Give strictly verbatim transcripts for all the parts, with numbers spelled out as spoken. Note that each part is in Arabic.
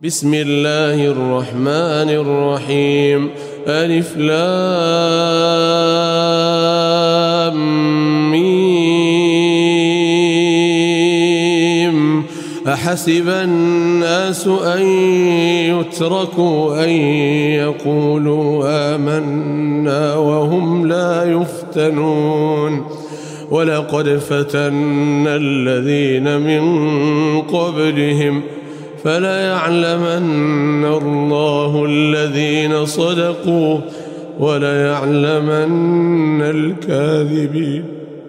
بسم الله الرحمن الرحيم. ألف لام ميم. أحسب الناس أن يتركوا أن يقولوا آمنا وهم لا يفتنون. ولقد فتنا الذين من قبلهم فليعلمن الله الذين صدقوا وليعلمن الكاذبين.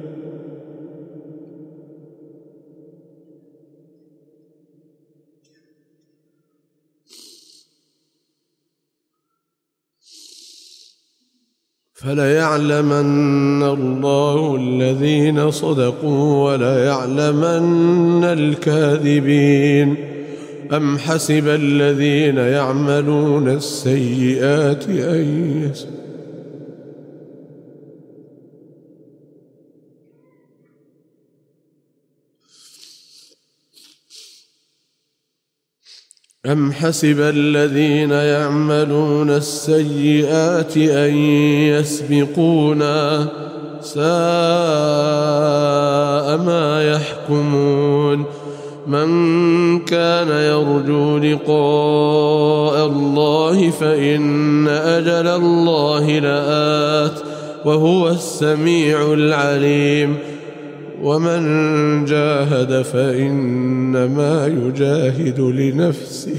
فليعلمن الله الذين صدقوا وليعلمن الكاذبين. أم حسب الذين يعملون السيئات أن يسبقون أم حسب الذين يعملون السيئات أن يسبقونا ساء ما يحكمون. من كان يرجو لقاء الله فإن أجل الله لآت وهو السميع العليم. ومن جاهد فإنما يجاهد لنفسه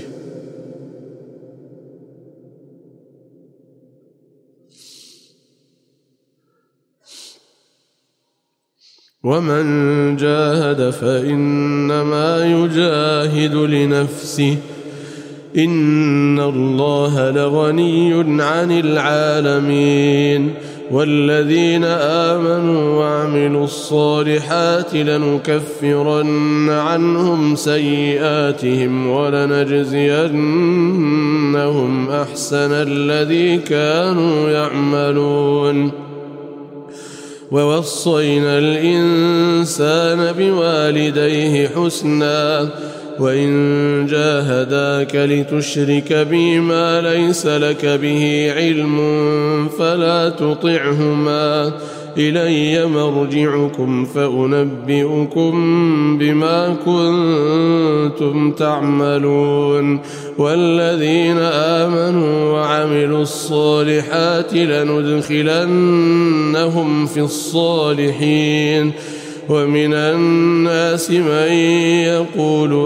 ومن جاهد فإنما يجاهد لنفسه إن الله لغني عن العالمين. والذين آمنوا وعملوا الصالحات لنكفرن عنهم سيئاتهم ولنجزينهم أحسن الذي كانوا يعملون. ووصينا الإنسان بوالديه حسنا وإن جاهداك لتشرك بي ما ليس لك به علم فلا تطعهما إلي مرجعكم فأنبئكم بما كنتم تعملون. والذين آمنوا وعملوا الصالحات لندخلنهم في الصالحين. ومن الناس من يقول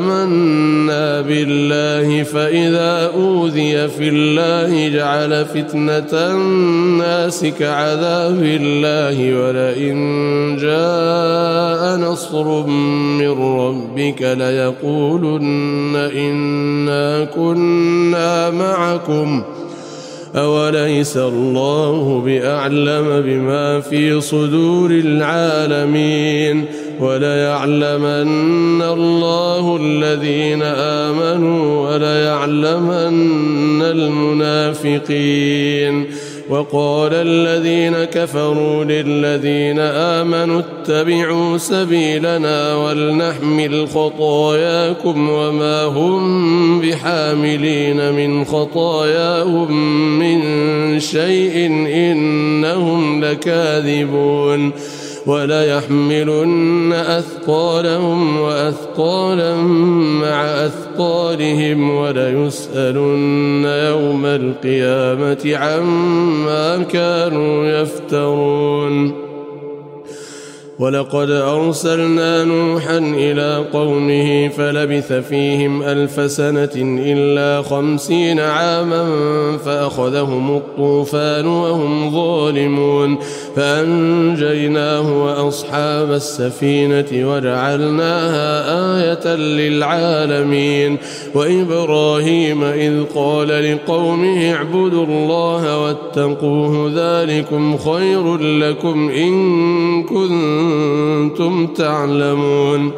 آمنا بالله فإذا أوذي في الله جعل فتنة الناس كعذاب الله ولئن جاء نصر من ربك ليقولن إنا كنا معكم أوليس الله بأعلم بما في صدور العالمين. وليعلمن الله الذين آمنوا وليعلمن المنافقين. وقال الذين كفروا للذين آمنوا اتبعوا سبيلنا ولنحمل خطاياكم وما هم بحاملين من خطاياهم من شيء إنهم لكاذبون. وليحملن أثقالهم وأثقالا مع أثقالهم وليسألن يوم القيامة عما كانوا يفترون. ولقد أرسلنا نوحا إلى قومه فلبث فيهم ألف سنة إلا خمسين عاما فأخذهم الطوفان وهم ظالمون فأنجيناه وأصحاب السفينة وجعلناها آية للعالمين. وإبراهيم إذ قال لقومه اعبدوا الله واتقوه ذلكم خير لكم إن كنتم تعلمون.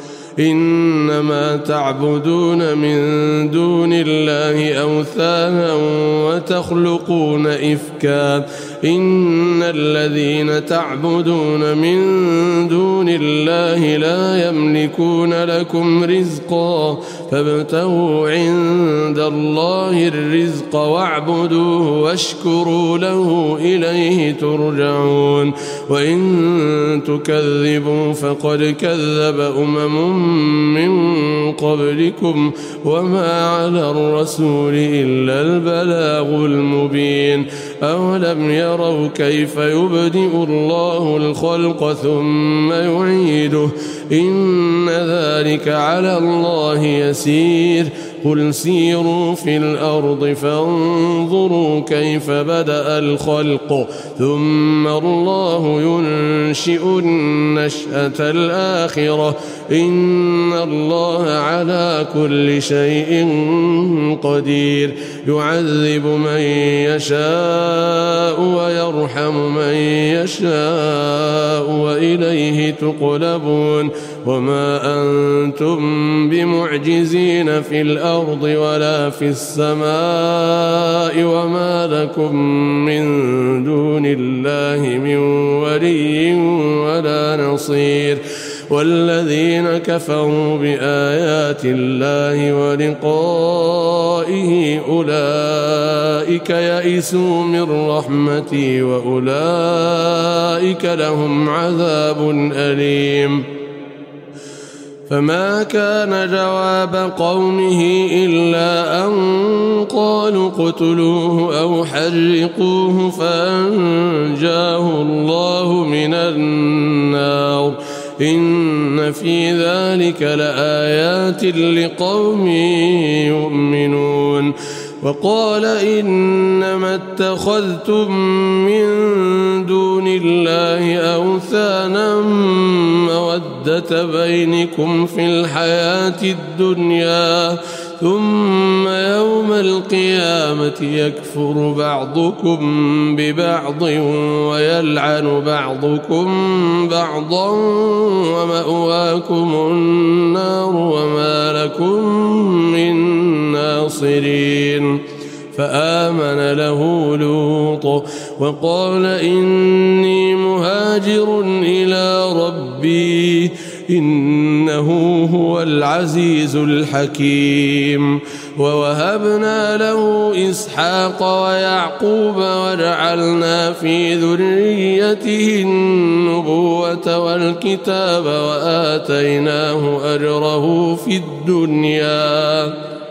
إنما تعبدون من دون الله أوثانا وتخلقون إفكا إن الذين تعبدون من دون الله لا يملكون لكم رزقا فابتغوا عند الله الرزق واعبدوه واشكروا له إليه ترجعون وإن تكذبوا فقد كذب أمم من قبلكم وما على الرسول إلا البلاغ المبين أولم يروا كيف يبدئ الله الخلق ثم يعيده إن ذلك على الله يسير قل سيروا في الأرض فانظروا كيف بدأ الخلق ثم الله ينشئ النشأة الآخرة إن الله على كل شيء قدير يعذب من يشاء ويرحم من يشاء وإليه تقلبون وما أنتم بمعجزين في الأرض ولا في السماء وما لكم من دون الله من ولي ولا نصير والذين كفروا بآيات الله ولقائه أولئك يئسوا من رحمتي وأولئك لهم عذاب أليم فما كان جواب قومه إلا أن قالوا اقتلوه أو حرقوه فأنجاه الله من النار إن في ذلك لآيات لقوم يؤمنون وقال إنما اتخذتم من دون الله أوثانا مودة بينكم في الحياة الدنيا ثم يوم القيامة يكفر بعضكم ببعض ويلعن بعضكم بعضا ومأواكم النار وما لكم من ناصرين فآمن له لوط وقال إني مهاجر إلى ربي إنه هو العزيز الحكيم ووهبنا له إسحاق ويعقوب وجعلنا في ذريته النبوة والكتاب وآتيناه أجره في الدنيا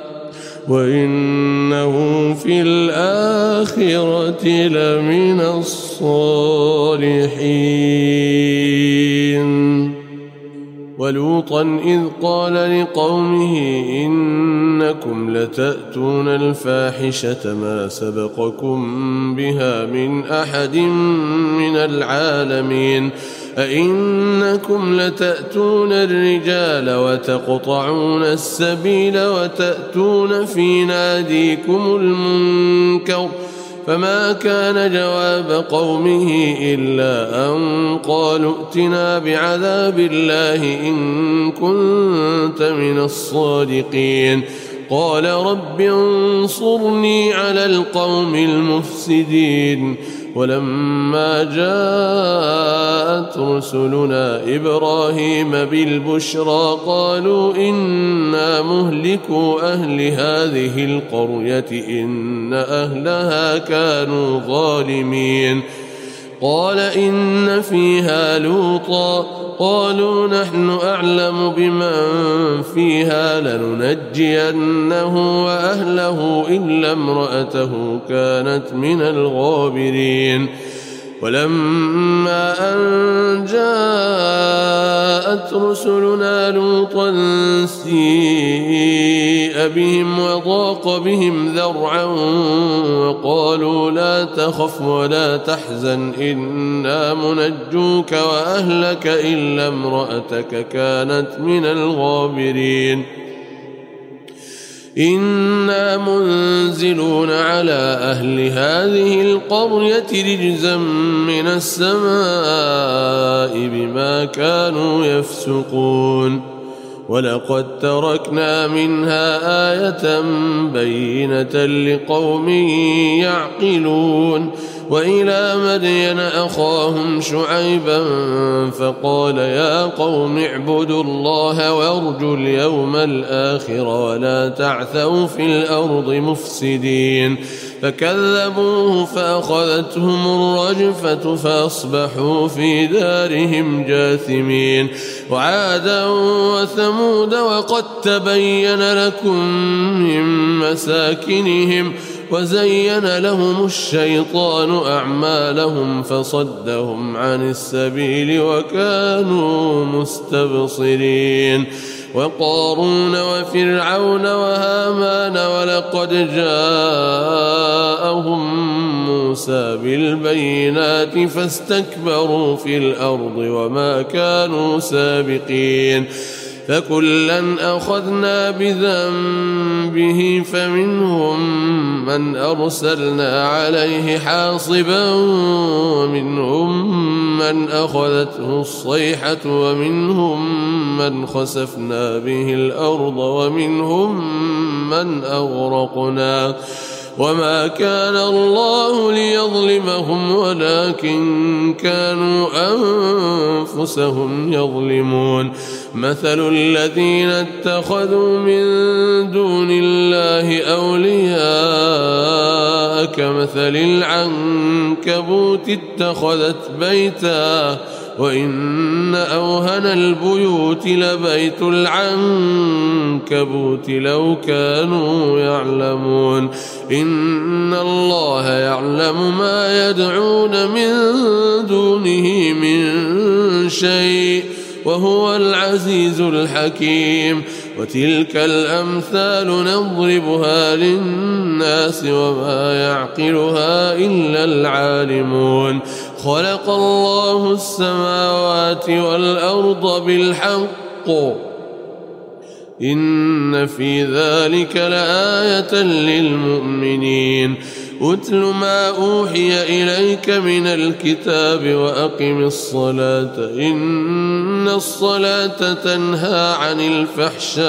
وإنه في الآخرة لمن الصالحين ولوطا إذ قال لقومه إنكم لتأتون الفاحشة ما سبقكم بها من أحد من العالمين أئنكم لتأتون الرجال وتقطعون السبيل وتأتون في ناديكم المنكر فما كان جواب قومه إلا أن قالوا ائتنا بعذاب الله إن كنت من الصادقين قال رب انصرني على القوم المفسدين ولما جاءت رسلنا إبراهيم بالبشرى قالوا إنا مهلكوا أهل هذه القرية إن أهلها كانوا ظالمين قال إن فيها لوطا قالوا نحن أعلم بمن فيها لننجينه وأهله إلا امرأته كانت من الغابرين ولما أن جاءت رسلنا لوطا سيء بهم وضاق بهم ذرعا وقالوا لا تخف ولا تحزن إنا منجوك وأهلك إلا امرأتك كانت من الغابرين إنا منزلون على أهل هذه القرية رجزا من السماء بما كانوا يفسقون ولقد تركنا منها آية بينة لقوم يعقلون وإلى مدين أخاهم شعيبا فقال يا قوم اعبدوا الله وارجوا اليوم الآخر ولا تعثوا في الأرض مفسدين فكذبوه فأخذتهم الرجفة فأصبحوا في دارهم جاثمين وعادا وثمود وقد تبين لكم من مساكنهم وزين لهم الشيطان أعمالهم فصدهم عن السبيل وكانوا مستبصرين وقارون وفرعون وهامان ولقد جاءهم موسى بالبينات فاستكبروا في الأرض وما كانوا سابقين فكلا أخذنا بذنبه فمنهم من أرسلنا عليه حاصبا ومنهم من أخذته الصيحة ومنهم من خسفنا به الأرض ومنهم من أغرقنا وما كان الله ليظلمهم ولكن كانوا أنفسهم يظلمون مثل الذين اتخذوا من دون الله أولياء كمثل العنكبوت اتخذت بيتا وإن أوهن البيوت لبيت العنكبوت لو كانوا يعلمون إن الله يعلم ما يدعون من دونه من شيء وهو العزيز الحكيم وتلك الأمثال نضربها للناس وما يعقلها إلا العالمون خلق الله السماوات والأرض بالحق إن في ذلك لآية للمؤمنين أتل ما أوحي إليك من الكتاب وأقم الصلاة إن الصلاة تنهى عن الفحشاء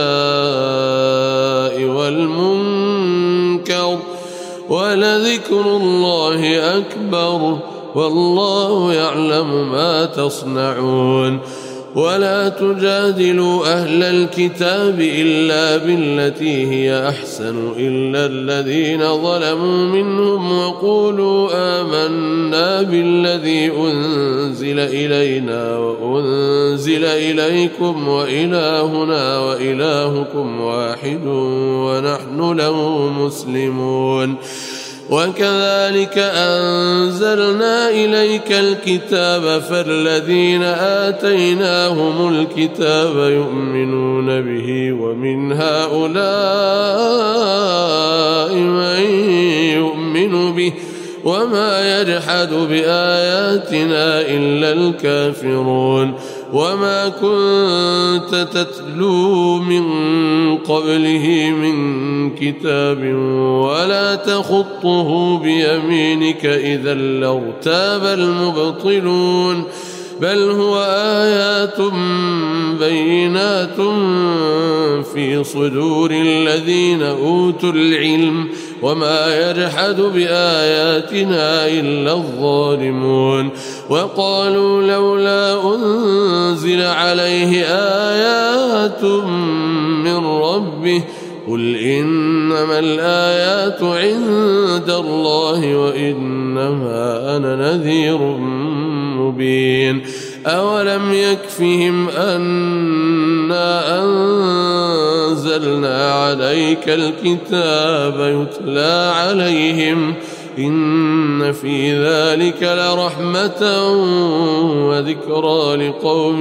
والمنكر ولذكر الله أكبر والله يعلم ما تصنعون ولا تجادلوا أهل الكتاب إلا بالتي هي أحسن إلا الذين ظلموا منهم وقولوا آمنا بالذي أنزل إلينا وأنزل إليكم وإلهنا وإلهكم واحد ونحن له مسلمون وكذلك أنزلنا إليك الكتاب فالذين آتيناهم الكتاب يؤمنون به ومن هؤلاء من يؤمن به وما يجحد بآياتنا إلا الكافرون وما كنت تتلو من قبله من كتاب ولا تخطه بيمينك إذا لارتاب المبطلون بل هو آيات بينات في صدور الذين أوتوا العلم وما يجحد بآياتنا إلا الظالمون وقالوا لولا أنزل عليه آيات من ربه قل إنما الآيات عند الله وإنما أنا نذير مبين أولم يكفهم أنا أنزلنا عليك الكتاب يتلى عليهم إن في ذلك لرحمة وذكرى لقوم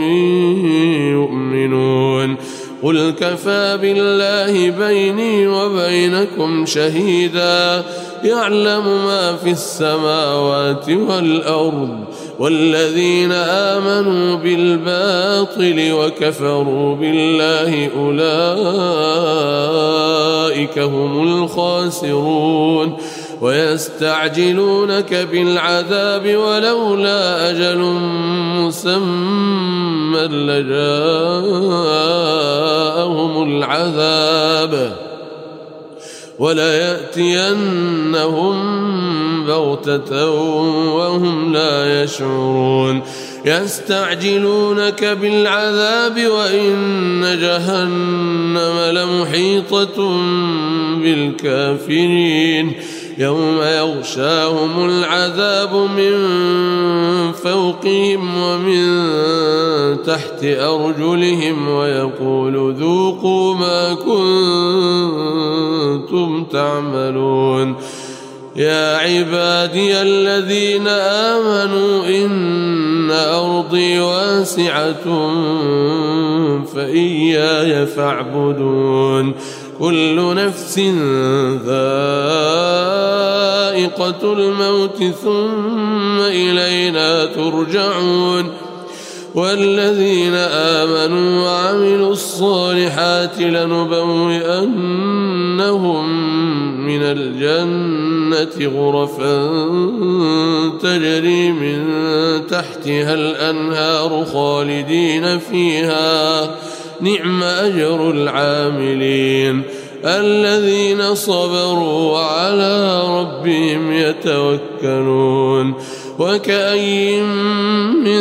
يؤمنون قل كفى بالله بيني وبينكم شهيدا يعلم ما في السماوات والأرض والذين آمنوا بالباطل وكفروا بالله أولئك هم الخاسرون ويستعجلونك بالعذاب ولولا أجل مسمى لجاءهم العذاب وليأتينهم بغتة وهم لا يشعرون يستعجلونك بالعذاب وإن جهنم لمحيطة بالكافرين يوم يغشاهم العذاب من فوقهم ومن تحت أرجلهم ويقول ذوقوا ما كنتم تعملون يا عبادي الذين آمنوا إن أرضي واسعة فإياي فاعبدون كل نفس ذائقة الموت ثم إلينا ترجعون والذين آمنوا وعملوا الصالحات لنبوئنهم من الجنة غرفا تجري من تحتها الأنهار خالدين فيها نعم أجر العاملين الذين صبروا وعلى ربهم يتوكلون وكأي من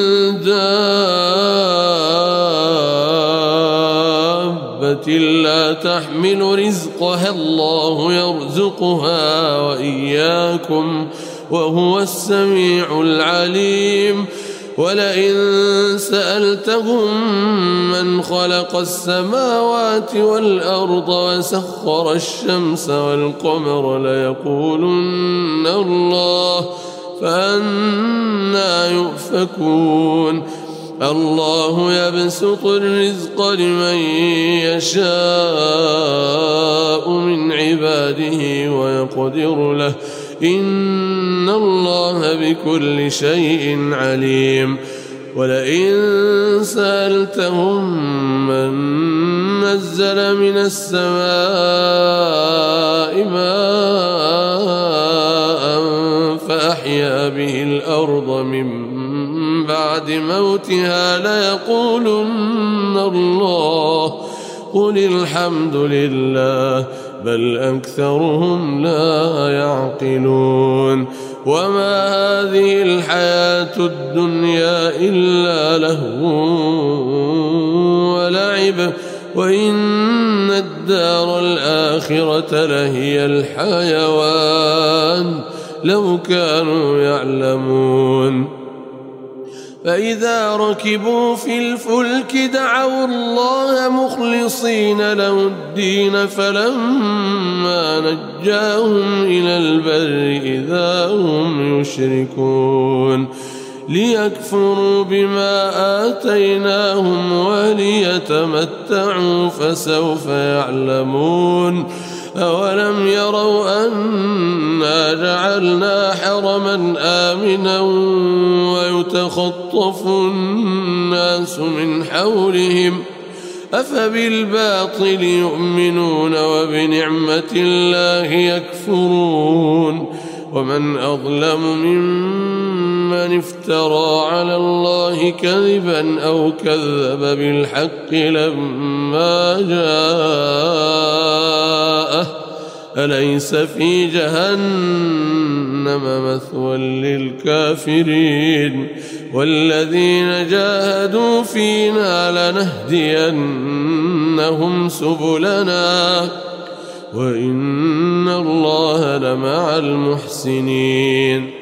دابة لا تحمل رزقها الله يرزقها وإياكم وهو السميع العليم ولئن سألتهم من خلق السماوات والأرض وسخر الشمس والقمر ليقولن الله فأنى يؤفكون الله يبسط الرزق لمن يشاء من عباده ويقدر له إن الله بكل شيء عليم ولئن سألتهم من نزل من السماء ماء فأحيا به الأرض من بعد موتها ليقولن الله قل الحمد لله بل أكثرهم لا يعقلون وما هذه الحياة الدنيا إلا لهو ولعب وإن الدار الآخرة لهي الحيوان لو كانوا يعلمون فإذا ركبوا في الفلك دعوا الله مخلصين له الدين فلما نجاهم إلى البر إذا هم يشركون ليكفروا بما آتيناهم وليتمتعوا فسوف يعلمون أولم يروا أنا جعلنا حرما آمنا ويتخطف الناس من حولهم أفبالباطل يؤمنون وبنعمة الله يكفرون ومن أظلم ممن افترى على الله كذبا أو كذب بالحق لما جاءه أليس في جهنم مثوى للكافرين والذين جاهدوا فينا لنهدينهم سبلنا وإن الله لمع المحسنين